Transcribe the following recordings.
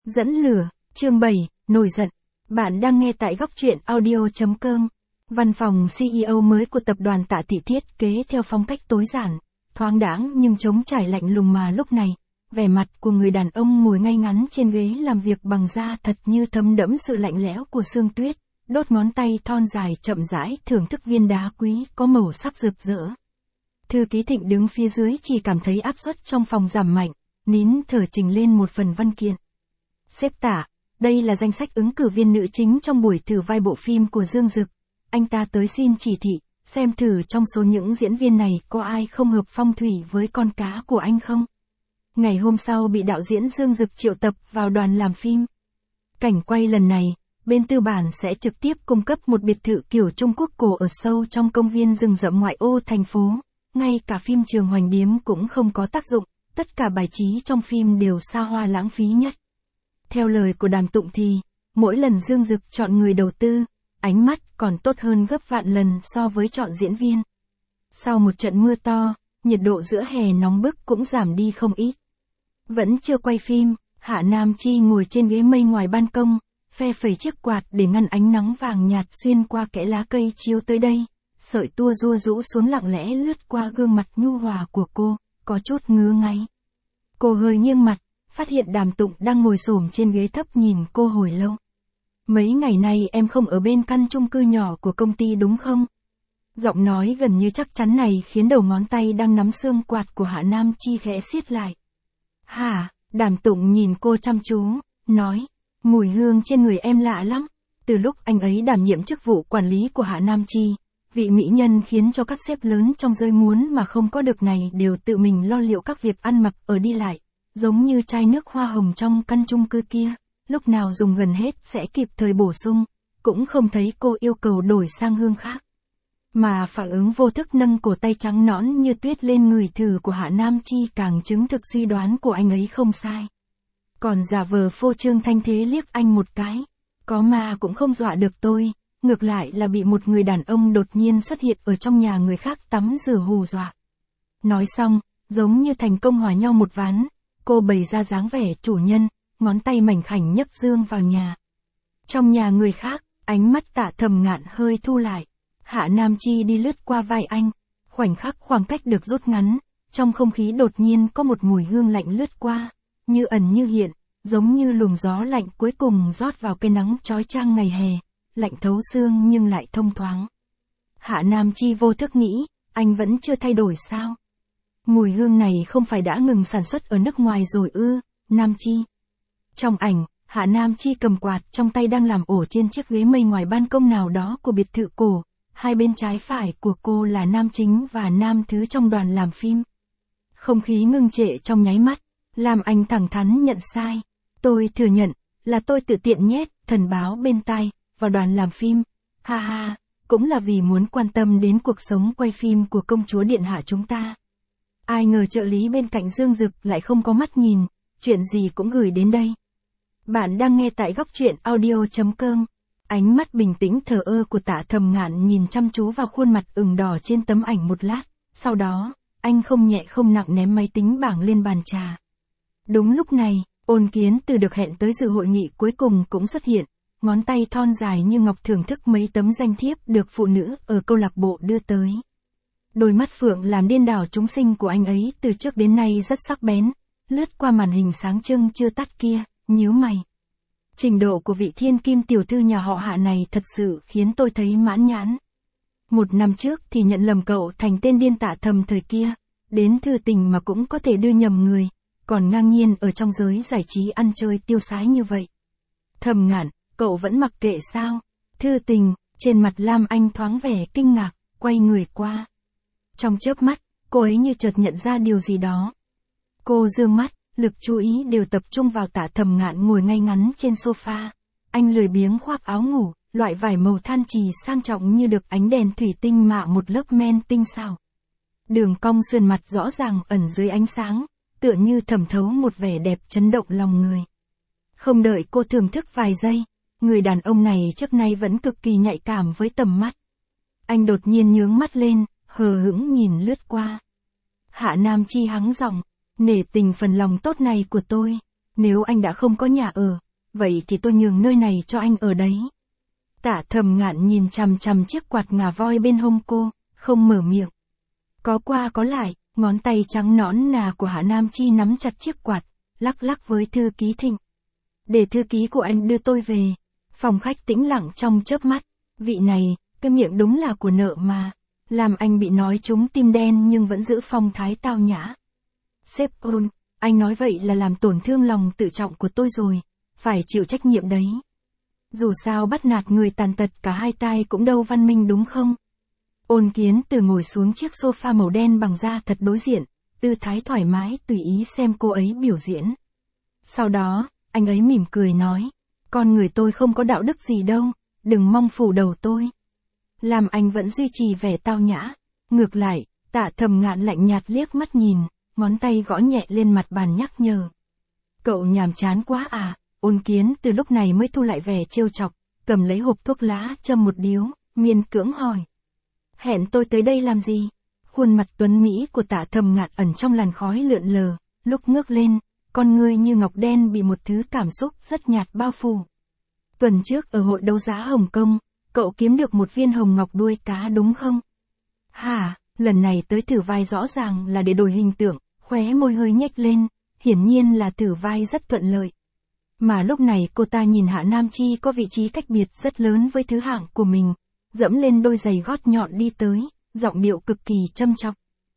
Dẫn lửa, chương 7, nổi giận. Bạn đang nghe tại góc truyện audio.com. Văn phòng CEO mới của tập đoàn Tạ Thị thiết kế theo phong cách tối giản, thoáng đãng nhưng trống trải lạnh lùng mà lúc này, vẻ mặt của người đàn ông ngồi ngay ngắn trên ghế làm việc bằng da thật như thấm đẫm sự lạnh lẽo của sương tuyết, đốt ngón tay thon dài chậm rãi thưởng thức viên đá quý có màu sắc rực rỡ. Thư ký Thịnh đứng phía dưới chỉ cảm thấy áp suất trong phòng giảm mạnh, nín thở trình lên một phần văn kiện. Sếp Tạ, đây là danh sách ứng cử viên nữ chính trong buổi thử vai bộ phim của Dương Dực. Anh ta tới xin chỉ thị, xem thử trong số những diễn viên này có ai không hợp phong thủy với con cá của anh không? Ngày hôm sau bị đạo diễn Dương Dực triệu tập vào đoàn làm phim. Cảnh quay lần này, bên tư bản sẽ trực tiếp cung cấp một biệt thự kiểu Trung Quốc cổ ở sâu trong công viên rừng rậm ngoại ô thành phố. Ngay cả phim trường Hoành Điếm cũng không có tác dụng, tất cả bài trí trong phim đều xa hoa lãng phí nhất. Theo lời của Đàm Tụng thì, mỗi lần Dương Dực chọn người đầu tư, ánh mắt còn tốt hơn gấp vạn lần so với chọn diễn viên. Sau một trận mưa to, nhiệt độ giữa hè nóng bức cũng giảm đi không ít. Vẫn chưa quay phim, Hạ Nam Chi ngồi trên ghế mây ngoài ban công, phe phẩy chiếc quạt để ngăn ánh nắng vàng nhạt xuyên qua kẽ lá cây chiếu tới đây. Sợi tua rua rũ xuống lặng lẽ lướt qua gương mặt nhu hòa của cô, có chút ngứa ngáy. Cô hơi nghiêng mặt, phát hiện Đàm Tụng đang ngồi xổm trên ghế thấp nhìn cô hồi lâu. Mấy ngày nay em không ở bên căn chung cư nhỏ của công ty đúng không? Giọng nói gần như chắc chắn này khiến đầu ngón tay đang nắm xương quạt của Hạ Nam Chi khẽ siết lại. Hả? Đàm Tụng nhìn cô chăm chú, nói, mùi hương trên người em lạ lắm. Từ lúc anh ấy đảm nhiệm chức vụ quản lý của Hạ Nam Chi, vị mỹ nhân khiến cho các sếp lớn trong giới muốn mà không có được này đều tự mình lo liệu các việc ăn mặc ở đi lại, giống như chai nước hoa hồng trong căn chung cư kia, lúc nào dùng gần hết sẽ kịp thời bổ sung, cũng không thấy cô yêu cầu đổi sang hương khác. Mà phản ứng vô thức nâng cổ tay trắng nõn như tuyết lên người thử của Hạ Nam Chi càng chứng thực suy đoán của anh ấy không sai. Còn giả vờ phô trương thanh thế liếc anh một cái, có mà cũng không dọa được tôi. Ngược lại là bị một người đàn ông đột nhiên xuất hiện ở trong nhà người khác tắm rửa hù dọa. Nói xong, giống như thành công hòa nhau một ván, cô bày ra dáng vẻ chủ nhân, ngón tay mảnh khảnh nhấc dương vào nhà. Trong nhà người khác, ánh mắt Tạ Thầm Ngạn hơi thu lại. Hạ Nam Chi đi lướt qua vai anh, khoảnh khắc khoảng cách được rút ngắn, trong không khí đột nhiên có một mùi hương lạnh lướt qua, như ẩn như hiện, giống như luồng gió lạnh cuối cùng rót vào cái nắng chói chang ngày hè. Lạnh thấu xương nhưng lại thông thoáng. Hạ Nam Chi vô thức nghĩ, anh vẫn chưa thay đổi sao? Mùi hương này không phải đã ngừng sản xuất ở nước ngoài rồi ư, Nam Chi. Trong ảnh, Hạ Nam Chi cầm quạt trong tay đang làm ổ trên chiếc ghế mây ngoài ban công nào đó của biệt thự cổ, hai bên trái phải của cô là nam chính và nam thứ trong đoàn làm phim. Không khí ngưng trệ trong nháy mắt, làm anh thẳng thắn nhận sai. Tôi thừa nhận, là tôi tự tiện nhét thần báo bên tai vào đoàn làm phim, ha ha, cũng là vì muốn quan tâm đến cuộc sống quay phim của công chúa điện hạ chúng ta. Ai ngờ trợ lý bên cạnh Dương Dực lại không có mắt nhìn, chuyện gì cũng gửi đến đây. Bạn đang nghe tại góc truyện audio.com. Ánh mắt bình tĩnh thờ ơ của Tạ Thầm Ngạn nhìn chăm chú vào khuôn mặt ửng đỏ trên tấm ảnh một lát, sau đó, anh không nhẹ không nặng ném máy tính bảng lên bàn trà. Đúng lúc này, Ôn Kiến Từ được hẹn tới dự hội nghị cuối cùng cũng xuất hiện. Ngón tay thon dài như ngọc thưởng thức mấy tấm danh thiếp được phụ nữ ở câu lạc bộ đưa tới. Đôi mắt phượng làm điên đảo chúng sinh của anh ấy từ trước đến nay rất sắc bén, lướt qua màn hình sáng trưng chưa tắt kia, nhíu mày. Trình độ của vị thiên kim tiểu thư nhà họ Hạ này thật sự khiến tôi thấy mãn nhãn. Một năm trước thì nhận lầm cậu thành tên điên Tạ Thầm thời kia, đến thư tình mà cũng có thể đưa nhầm người, còn ngang nhiên ở trong giới giải trí ăn chơi tiêu sái như vậy. Thầm Ngạn, cậu vẫn mặc kệ sao? Thư tình, trên mặt Lam Anh thoáng vẻ kinh ngạc, quay người qua. Trong chớp mắt, cô ấy như chợt nhận ra điều gì đó. Cô dương mắt, lực chú ý đều tập trung vào Tạ Thầm Ngạn ngồi ngay ngắn trên sofa. Anh lười biếng khoác áo ngủ, loại vải màu than trì sang trọng như được ánh đèn thủy tinh mạ một lớp men tinh xảo. Đường cong sườn mặt rõ ràng ẩn dưới ánh sáng, tựa như thẩm thấu một vẻ đẹp chấn động lòng người. Không đợi cô thưởng thức vài giây, người đàn ông này trước nay vẫn cực kỳ nhạy cảm với tầm mắt. Anh đột nhiên nhướng mắt lên, hờ hững nhìn lướt qua. Hạ Nam Chi hắng giọng, nể tình phần lòng tốt này của tôi. Nếu anh đã không có nhà ở, vậy thì tôi nhường nơi này cho anh ở đấy. Tạ Thầm Ngạn nhìn chằm chằm chiếc quạt ngà voi bên hông cô, không mở miệng. Có qua có lại, ngón tay trắng nõn nà của Hạ Nam Chi nắm chặt chiếc quạt, lắc lắc với thư ký Thịnh. Để thư ký của anh đưa tôi về. Phòng khách tĩnh lặng trong chớp mắt. Vị này, cái miệng đúng là của nợ mà. Làm anh bị nói trúng tim đen nhưng vẫn giữ phong thái tao nhã. Sếp ôn, anh nói vậy là làm tổn thương lòng tự trọng của tôi rồi. Phải chịu trách nhiệm đấy. Dù sao bắt nạt người tàn tật cả hai tai cũng đâu văn minh đúng không? Ôn Kiến Từ ngồi xuống chiếc sofa màu đen bằng da thật đối diện, tư thái thoải mái tùy ý xem cô ấy biểu diễn. Sau đó, anh ấy mỉm cười nói, con người tôi không có đạo đức gì đâu, đừng mong phủ đầu tôi. Làm anh vẫn duy trì vẻ tao nhã. Ngược lại, Tạ Thầm Ngạn lạnh nhạt liếc mắt nhìn, ngón tay gõ nhẹ lên mặt bàn nhắc nhở. Cậu nhàm chán quá à? Ôn Kiến Từ lúc này mới thu lại vẻ trêu chọc, cầm lấy hộp thuốc lá châm một điếu, miên cưỡng hỏi. Hẹn tôi tới đây làm gì? Khuôn mặt tuấn mỹ của Tạ Thầm Ngạn ẩn trong làn khói lượn lờ, lúc ngước lên, con ngươi như ngọc đen bị một thứ cảm xúc rất nhạt bao phủ. Tuần trước ở hội đấu giá Hồng Kông, cậu kiếm được một viên hồng ngọc đuôi cá đúng không? Hả, lần này tới thử vai rõ ràng là để đổi hình tượng, khóe môi hơi nhếch lên, hiển nhiên là thử vai rất thuận lợi. Mà lúc này cô ta nhìn Hạ Nam Chi có vị trí cách biệt rất lớn với thứ hạng của mình, dẫm lên đôi giày gót nhọn đi tới, giọng điệu cực kỳ châm chọc.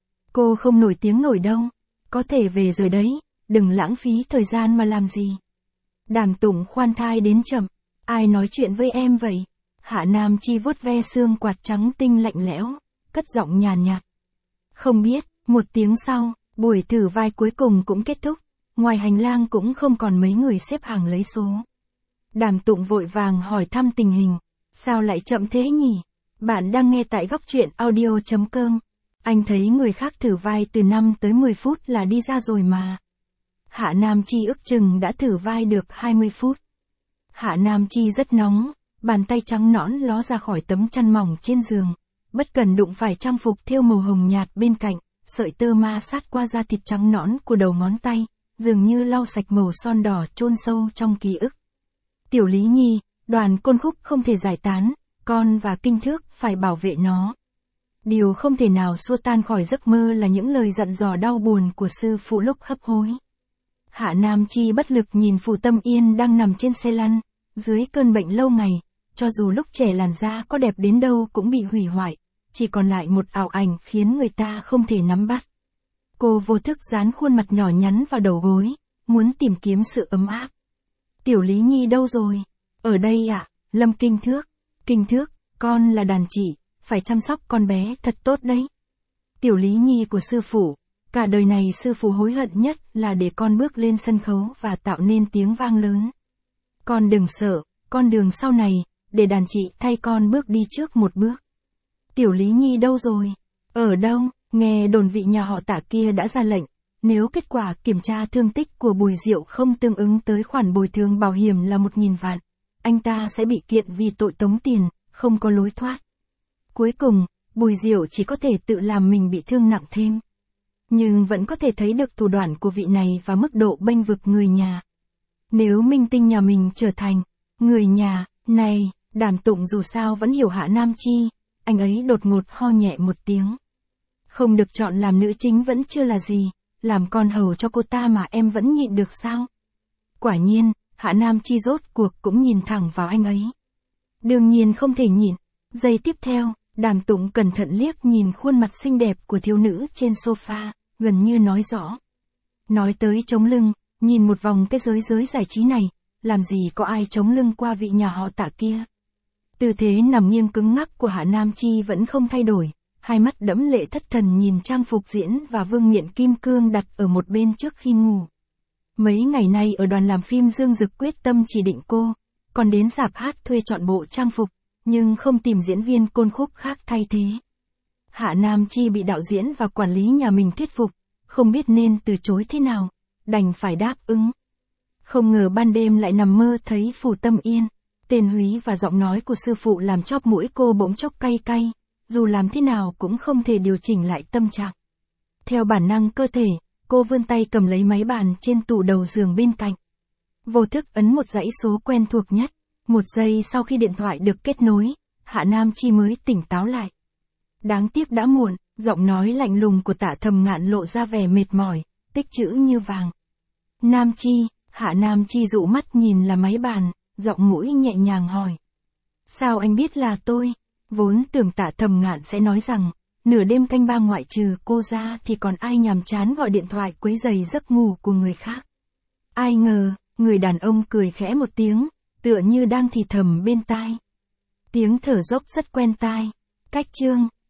Cô không nổi tiếng nổi đâu, có thể về rồi đấy, đừng lãng phí thời gian mà làm gì. Đàm Tùng khoan thai đến chậm, ai nói chuyện với em vậy? Hạ Nam Chi vuốt ve xương quạt trắng tinh lạnh lẽo, cất giọng nhàn nhạt. Không biết, một tiếng sau, buổi thử vai cuối cùng cũng kết thúc, ngoài hành lang cũng không còn mấy người xếp hàng lấy số. Đàm Tùng vội vàng hỏi thăm tình hình, sao lại chậm thế nhỉ? Bạn đang nghe tại góc truyện audio.com. Anh thấy người khác thử vai từ 5 tới 10 phút là đi ra rồi mà. Hạ Nam Chi ước chừng đã thử vai được 20 phút. Hạ Nam Chi rất nóng, bàn tay trắng nõn ló ra khỏi tấm chăn mỏng trên giường, bất cần đụng phải trang phục thêu màu hồng nhạt bên cạnh, sợi tơ ma sát qua da thịt trắng nõn của đầu ngón tay, dường như lau sạch màu son đỏ chôn sâu trong ký ức. Tiểu Lý Nhi, đoàn côn khúc không thể giải tán, con và Kinh Thước phải bảo vệ nó. Điều không thể nào xua tan khỏi giấc mơ là những lời dặn dò đau buồn của sư phụ lúc hấp hối. Hạ Nam Chi bất lực nhìn Phù Tâm Yên đang nằm trên xe lăn, dưới cơn bệnh lâu ngày, cho dù lúc trẻ làn da có đẹp đến đâu cũng bị hủy hoại, chỉ còn lại một ảo ảnh khiến người ta không thể nắm bắt. Cô vô thức dán khuôn mặt nhỏ nhắn vào đầu gối, muốn tìm kiếm sự ấm áp. Tiểu Lý Nhi đâu rồi? Ở đây ạ, Lâm Kinh Thước. Kinh Thước, con là đàn chị, phải chăm sóc con bé thật tốt đấy. Tiểu Lý Nhi của sư phụ, cả đời này sư phụ hối hận nhất là để con bước lên sân khấu và tạo nên tiếng vang lớn. Con đừng sợ, con đường sau này, để đàn chị thay con bước đi trước một bước. Tiểu Lý Nhi đâu rồi? Ở đâu? Nghe đồn vị nhà họ Tạ kia đã ra lệnh, nếu kết quả kiểm tra thương tích của Bùi Diệu không tương ứng tới khoản bồi thường bảo hiểm là 1.000 vạn, anh ta sẽ bị kiện vì tội tống tiền, không có lối thoát. Cuối cùng, Bùi Diệu chỉ có thể tự làm mình bị thương nặng thêm. Nhưng vẫn có thể thấy được thủ đoạn của vị này và mức độ bênh vực người nhà. Nếu minh tinh nhà mình trở thành người nhà, này, Đàm Tụng dù sao vẫn hiểu Hạ Nam Chi, anh ấy đột ngột ho nhẹ một tiếng. Không được chọn làm nữ chính vẫn chưa là gì, làm con hầu cho cô ta mà em vẫn nhịn được sao? Quả nhiên, Hạ Nam Chi rốt cuộc cũng nhìn thẳng vào anh ấy. Đương nhiên không thể nhịn. Giây tiếp theo, Đàm Tụng cẩn thận liếc nhìn khuôn mặt xinh đẹp của thiếu nữ trên sofa, gần như nói rõ. Nói tới chống lưng, nhìn một vòng cái giới giải trí này, làm gì có ai chống lưng qua vị nhà họ Tạ kia. Tư thế nằm nghiêng cứng ngắc của Hạ Nam Chi vẫn không thay đổi, hai mắt đẫm lệ thất thần nhìn trang phục diễn và vương miện kim cương đặt ở một bên trước khi ngủ. Mấy ngày nay ở đoàn làm phim Dương Dực quyết tâm chỉ định cô, còn đến rạp hát thuê chọn bộ trang phục, nhưng không tìm diễn viên côn khúc khác thay thế. Hạ Nam Chi bị đạo diễn và quản lý nhà mình thuyết phục, không biết nên từ chối thế nào, đành phải đáp ứng. Không ngờ ban đêm lại nằm mơ thấy Phù Tâm Yên, tên Húy và giọng nói của sư phụ làm chóp mũi cô bỗng chốc cay cay, dù làm thế nào cũng không thể điều chỉnh lại tâm trạng. Theo bản năng cơ thể, cô vươn tay cầm lấy máy bàn trên tủ đầu giường bên cạnh, Vô thức ấn một dãy số quen thuộc nhất. Một giây sau khi điện thoại được kết nối, Hạ Nam Chi mới tỉnh táo lại. Đáng tiếc đã muộn, giọng nói lạnh lùng của Tạ Thầm Ngạn lộ ra vẻ mệt mỏi, tích chữ như vàng. Nam Chi, Hạ Nam Chi dụ mắt nhìn là máy bàn, giọng mũi nhẹ nhàng hỏi. Sao anh biết là tôi? Vốn tưởng Tạ Thầm Ngạn sẽ nói rằng, nửa đêm canh ba ngoại trừ cô ra thì còn ai nhàm chán gọi điện thoại quấy rầy giấc ngủ của người khác. Ai ngờ, người đàn ông cười khẽ một tiếng, tựa như đang thì thầm bên tai. Tiếng thở dốc rất quen tai. Cách chương